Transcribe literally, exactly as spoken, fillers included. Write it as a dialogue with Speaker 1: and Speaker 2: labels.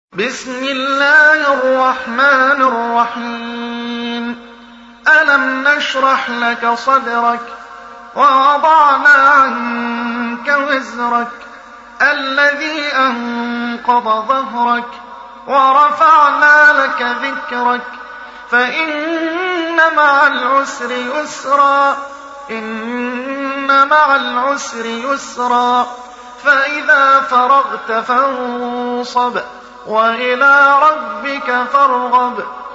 Speaker 1: بسم الله الرحمن الرحيم ألم نشرح لك صدرك ووضعنا عنك وزرك الذي أنقض ظهرك ورفعنا لك ذكرك فإن مع العسر يسرا إن مع العسر يسرا فإذا فرغت فانصب وإلى ربك فارغب